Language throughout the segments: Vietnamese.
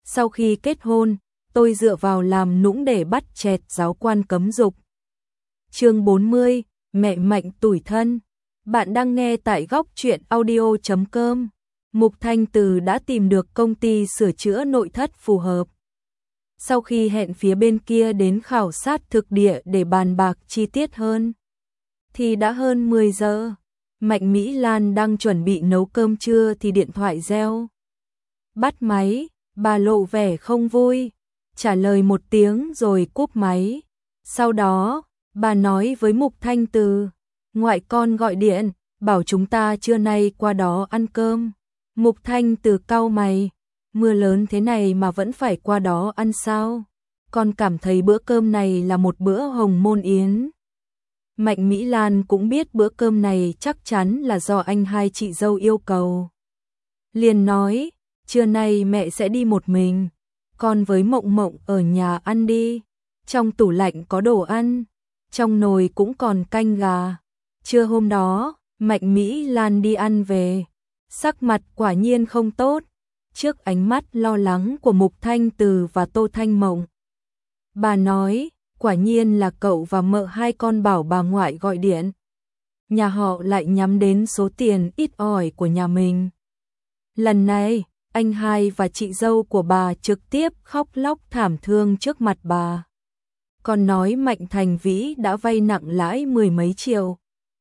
Sau khi kết hôn, tôi dựa vào làm nũng để bắt chẹt giáo quan cấm dục. Chương 40, mẹ Mạnh tủi thân. Bạn đang nghe tại góc truyện audio.com. Mục Thanh Từ đã tìm được công ty sửa chữa nội thất phù hợp. Sau khi hẹn phía bên kia đến khảo sát thực địa để bàn bạc chi tiết hơn, thì đã hơn 10 giờ. Mạnh Mỹ Lan đang chuẩn bị nấu cơm trưa thì điện thoại reo. Bắt máy, bà lộ vẻ không vui, trả lời một tiếng rồi cúp máy. Sau đó, bà nói với Mục Thanh Từ, ngoại con gọi điện, bảo chúng ta trưa nay qua đó ăn cơm. Mục Thanh Từ cau mày, mưa lớn thế này mà vẫn phải qua đó ăn sao? Con cảm thấy bữa cơm này là một bữa hồng môn yến. Mạnh Mỹ Lan cũng biết bữa cơm này chắc chắn là do anh hai chị dâu yêu cầu. Liền nói, trưa nay mẹ sẽ đi một mình, con với Mộng Mộng ở nhà ăn đi. Trong tủ lạnh có đồ ăn, trong nồi cũng còn canh gà. Trưa hôm đó, Mạnh Mỹ Lan đi ăn về, sắc mặt quả nhiên không tốt, trước ánh mắt lo lắng của Mục Thanh Từ và Tô Thanh Mộng. Bà nói, quả nhiên là cậu và mợ hai con bảo bà ngoại gọi điện. Nhà họ lại nhắm đến số tiền ít ỏi của nhà mình. Lần này, anh hai và chị dâu của bà trực tiếp khóc lóc thảm thương trước mặt bà. Còn nói Mạnh Thành Vĩ đã vay nặng lãi 10 mấy triệu.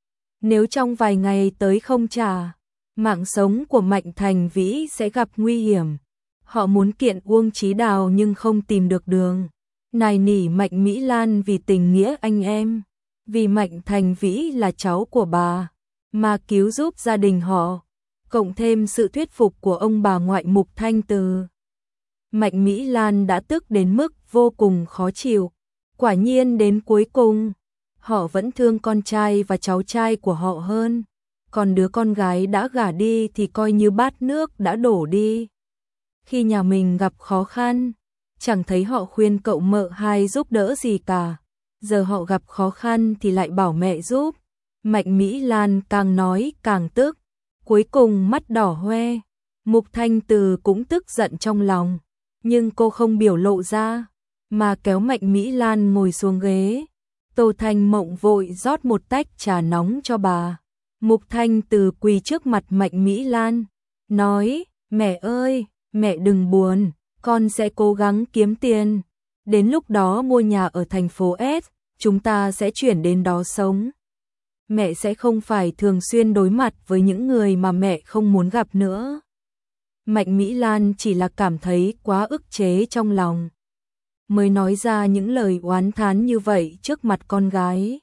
Nếu trong vài ngày tới không trả, mạng sống của Mạnh Thành Vĩ sẽ gặp nguy hiểm. Họ muốn kiện Uông Chí Đào nhưng không tìm được đường. Nài nỉ Mạnh Mỹ Lan vì tình nghĩa anh em, vì Mạnh Thành Vĩ là cháu của bà, mà cứu giúp gia đình họ, cộng thêm sự thuyết phục của ông bà ngoại Mục Thanh Từ. Mạnh Mỹ Lan đã tức đến mức vô cùng khó chịu. Quả nhiên đến cuối cùng, họ vẫn thương con trai và cháu trai của họ hơn. Còn đứa con gái đã gả đi thì coi như bát nước đã đổ đi. Khi nhà mình gặp khó khăn, chẳng thấy họ khuyên cậu mợ hai giúp đỡ gì cả. Giờ họ gặp khó khăn thì lại bảo mẹ giúp. Mạnh Mỹ Lan càng nói càng tức, cuối cùng mắt đỏ hoe. Mục Thanh Từ cũng tức giận trong lòng, nhưng cô không biểu lộ ra, mà kéo Mạnh Mỹ Lan ngồi xuống ghế. Tô Thanh Mộng vội rót một tách trà nóng cho bà. Mục Thanh Từ quỳ trước mặt Mạnh Mỹ Lan, nói, mẹ ơi, mẹ đừng buồn, con sẽ cố gắng kiếm tiền. Đến lúc đó mua nhà ở thành phố S, chúng ta sẽ chuyển đến đó sống. Mẹ sẽ không phải thường xuyên đối mặt với những người mà mẹ không muốn gặp nữa. Mạnh Mỹ Lan chỉ là cảm thấy quá ức chế trong lòng, mới nói ra những lời oán thán như vậy trước mặt con gái.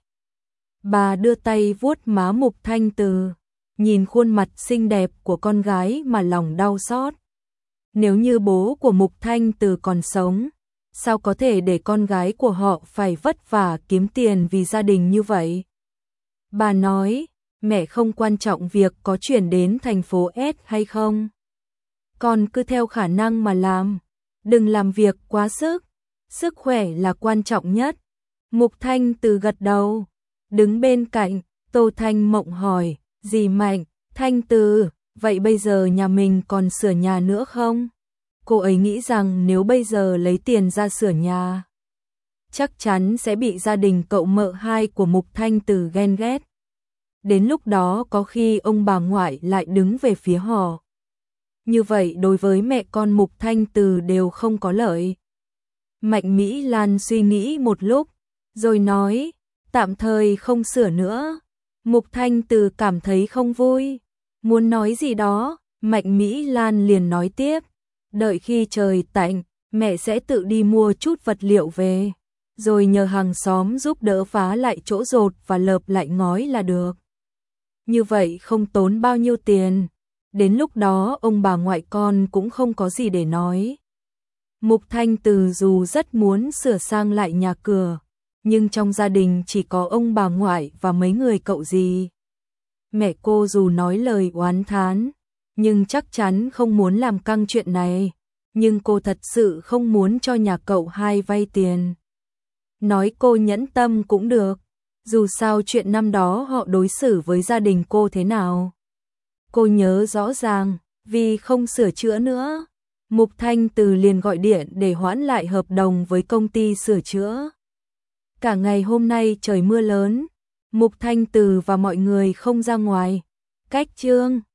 Bà đưa tay vuốt má Mục Thanh Từ, nhìn khuôn mặt xinh đẹp của con gái mà lòng đau xót. Nếu như bố của Mục Thanh Từ còn sống, sao có thể để con gái của họ phải vất vả kiếm tiền vì gia đình như vậy? Bà nói, mẹ không quan trọng việc có chuyển đến thành phố S hay không. Con cứ theo khả năng mà làm, đừng làm việc quá sức. Sức khỏe là quan trọng nhất. Mục Thanh Từ gật đầu. Đứng bên cạnh, Tô Thanh Mộng hỏi, dì Mạnh, Thanh Từ, vậy bây giờ nhà mình còn sửa nhà nữa không? Cô ấy nghĩ rằng nếu bây giờ lấy tiền ra sửa nhà, chắc chắn sẽ bị gia đình cậu mợ hai của Mục Thanh Từ ghen ghét. Đến lúc đó có khi ông bà ngoại lại đứng về phía họ. Như vậy đối với mẹ con Mục Thanh Từ đều không có lợi. Mạnh Mỹ Lan suy nghĩ một lúc, rồi nói, tạm thời không sửa nữa. Mục Thanh Từ cảm thấy không vui, muốn nói gì đó, Mạnh Mỹ Lan liền nói tiếp, đợi khi trời tạnh, mẹ sẽ tự đi mua chút vật liệu về, rồi nhờ hàng xóm giúp đỡ phá lại chỗ dột và lợp lại ngói là được. Như vậy không tốn bao nhiêu tiền, đến lúc đó ông bà ngoại con cũng không có gì để nói. Mục Thanh Từ dù rất muốn sửa sang lại nhà cửa, nhưng trong gia đình chỉ có ông bà ngoại và mấy người cậu dì. Mẹ cô dù nói lời oán thán, nhưng chắc chắn không muốn làm căng chuyện này, nhưng cô thật sự không muốn cho nhà cậu hai vay tiền. Nói cô nhẫn tâm cũng được, dù sao chuyện năm đó họ đối xử với gia đình cô thế nào. Cô nhớ rõ ràng, vì không sửa chữa nữa, Mục Thanh Từ liền gọi điện để hoãn lại hợp đồng với công ty sửa chữa. Cả ngày hôm nay trời mưa lớn, Mục Thanh Từ và mọi người không ra ngoài. Cách chương